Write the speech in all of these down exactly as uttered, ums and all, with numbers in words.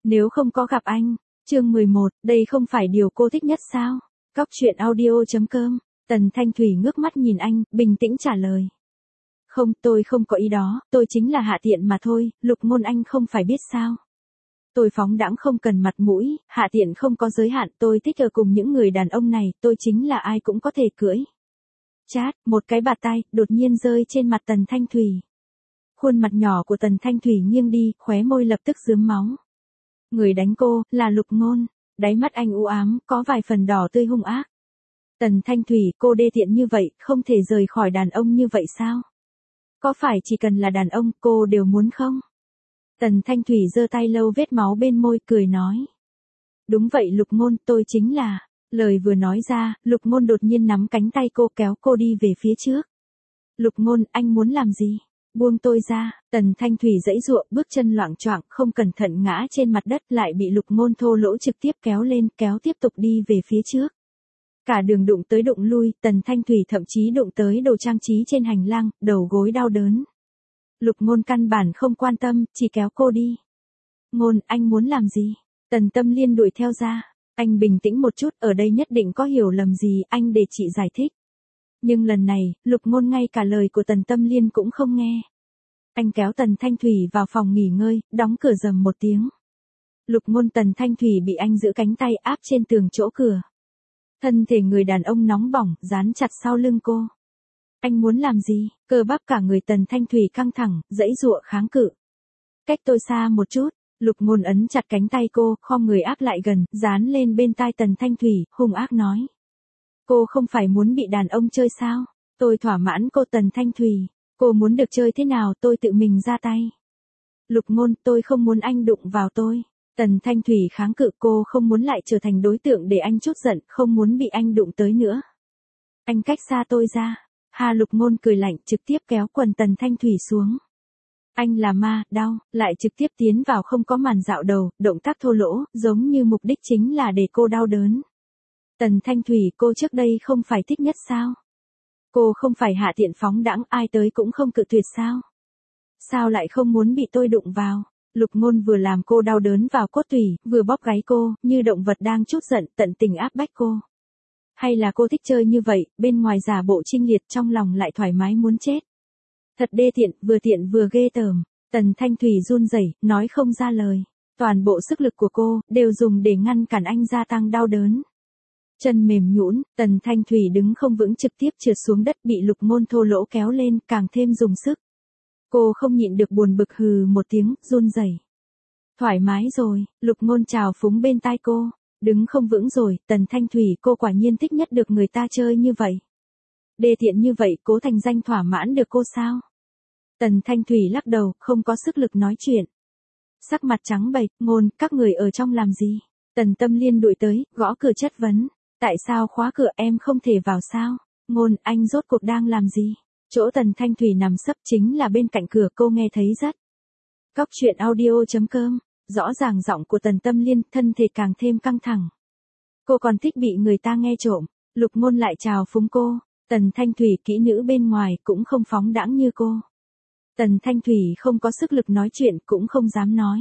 Nếu không có gặp anh. Chương mười một, đây không phải điều cô thích nhất sao? Cóc truyện audio chấm com. Tần Thanh Thủy ngước mắt nhìn anh, bình tĩnh trả lời. Không, tôi không có ý đó, tôi chính là hạ tiện mà thôi, Lục Ngôn anh không phải biết sao. Tôi phóng đãng không cần mặt mũi, hạ tiện không có giới hạn, tôi thích ở cùng những người đàn ông này, tôi chính là ai cũng có thể cưỡi. Chát, một cái bạt tai, đột nhiên rơi trên mặt Tần Thanh Thủy. Khuôn mặt nhỏ của Tần Thanh Thủy nghiêng đi, khóe môi lập tức rướm máu. Người đánh cô, là Lục Ngôn, đáy mắt anh u ám, có vài phần đỏ tươi hung ác. Tần Thanh Thủy, cô đê tiện như vậy, không thể rời khỏi đàn ông như vậy sao? Có phải chỉ cần là đàn ông, cô đều muốn không? Tần Thanh Thủy giơ tay lau vết máu bên môi, cười nói. Đúng vậy Lục Ngôn, tôi chính là. Lời vừa nói ra, Lục Ngôn đột nhiên nắm cánh tay cô kéo cô đi về phía trước. Lục Ngôn, anh muốn làm gì? Buông tôi ra. Tần Thanh Thủy giãy giụa, bước chân loạng choạng, không cẩn thận ngã trên mặt đất, lại bị Lục Ngôn thô lỗ trực tiếp kéo lên, kéo tiếp tục đi về phía trước. Cả đường đụng tới đụng lui, Tần Thanh Thủy thậm chí đụng tới đồ trang trí trên hành lang, đầu gối đau đớn. Lục Ngôn căn bản không quan tâm, chỉ kéo cô đi. Ngôn, anh muốn làm gì? Tần Tâm Liên đuổi theo ra. Anh bình tĩnh một chút, ở đây nhất định có hiểu lầm gì, anh để chị giải thích. Nhưng lần này, Lục Ngôn ngay cả lời của Tần Tâm Liên cũng không nghe. Anh kéo Tần Thanh Thủy vào phòng nghỉ ngơi, đóng cửa rầm một tiếng. Lục Ngôn Tần Thanh Thủy bị anh giữ cánh tay áp trên tường chỗ cửa. Thân thể người đàn ông nóng bỏng, dán chặt sau lưng cô. Anh muốn làm gì? Cơ bắp cả người Tần Thanh Thủy căng thẳng, giãy giụa kháng cự. Cách tôi xa một chút, Lục Ngôn ấn chặt cánh tay cô, khom người áp lại gần, dán lên bên tai Tần Thanh Thủy, hung ác nói. Cô không phải muốn bị đàn ông chơi sao? Tôi thỏa mãn cô Tần Thanh Thủy. Cô muốn được chơi thế nào tôi tự mình ra tay. Lục Ngôn, tôi không muốn anh đụng vào tôi. Tần Thanh Thủy kháng cự, cô không muốn lại trở thành đối tượng để anh trút giận, không muốn bị anh đụng tới nữa. Anh cách xa tôi ra. Hà Lục Ngôn cười lạnh, trực tiếp kéo quần Tần Thanh Thủy xuống. Anh là ma, đau, lại trực tiếp tiến vào không có màn dạo đầu, động tác thô lỗ, giống như mục đích chính là để cô đau đớn. Tần Thanh Thủy, cô trước đây không phải thích nhất sao? Cô không phải hạ tiện phóng đãng, ai tới cũng không cự tuyệt sao? Sao lại không muốn bị tôi đụng vào? Lục Ngôn vừa làm cô đau đớn vào cốt tủy, vừa bóp gáy cô, như động vật đang trút giận, tận tình áp bách cô. Hay là cô thích chơi như vậy, bên ngoài giả bộ trinh liệt, trong lòng lại thoải mái muốn chết. Thật đê tiện, vừa tiện vừa ghê tởm. Tần Thanh Thủy run rẩy, nói không ra lời. Toàn bộ sức lực của cô, đều dùng để ngăn cản anh gia tăng đau đớn. Chân mềm nhũn, Tần Thanh Thủy đứng không vững trực tiếp trượt xuống đất bị Lục Ngôn thô lỗ kéo lên, càng thêm dùng sức. Cô không nhịn được buồn bực hừ một tiếng, run rẩy. Thoải mái rồi, Lục Ngôn trào phúng bên tai cô. Đứng không vững rồi, Tần Thanh Thủy, cô quả nhiên thích nhất được người ta chơi như vậy. Đê tiện như vậy, cố thành danh thỏa mãn được cô sao? Tần Thanh Thủy lắc đầu, không có sức lực nói chuyện. Sắc mặt trắng bệch, Ngôn, các người ở trong làm gì? Tần Tâm Liên đuổi tới, gõ cửa chất vấn. Tại sao khóa cửa, em không thể vào sao? Ngôn, anh rốt cuộc đang làm gì? Chỗ Tần Thanh Thủy nằm sấp chính là bên cạnh cửa, cô nghe thấy rất. Cóc truyện audio chấm com. Rõ ràng giọng của Tần Tâm Liên, thân thể càng thêm căng thẳng. Cô còn thích bị người ta nghe trộm. Lục Ngôn lại chào phúng cô. Tần Thanh Thủy kỹ nữ bên ngoài cũng không phóng đãng như cô. Tần Thanh Thủy không có sức lực nói chuyện, cũng không dám nói.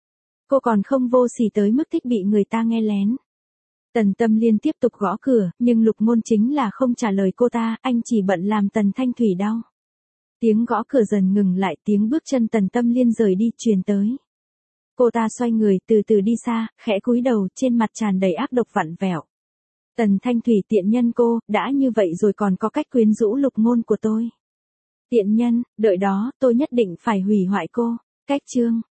Cô còn không vô sỉ tới mức thích bị người ta nghe lén. Tần Tâm Liên tiếp tục gõ cửa, nhưng Lục Ngôn chính là không trả lời cô ta, anh chỉ bận làm Tần Thanh Thủy đau. Tiếng gõ cửa dần ngừng lại, tiếng bước chân Tần Tâm Liên rời đi truyền tới. Cô ta xoay người, từ từ đi xa, khẽ cúi đầu, trên mặt tràn đầy ác độc vặn vẹo. Tần Thanh Thủy, tiện nhân cô, đã như vậy rồi còn có cách quyến rũ Lục Ngôn của tôi. Tiện nhân, đợi đó, tôi nhất định phải hủy hoại cô. Cách chương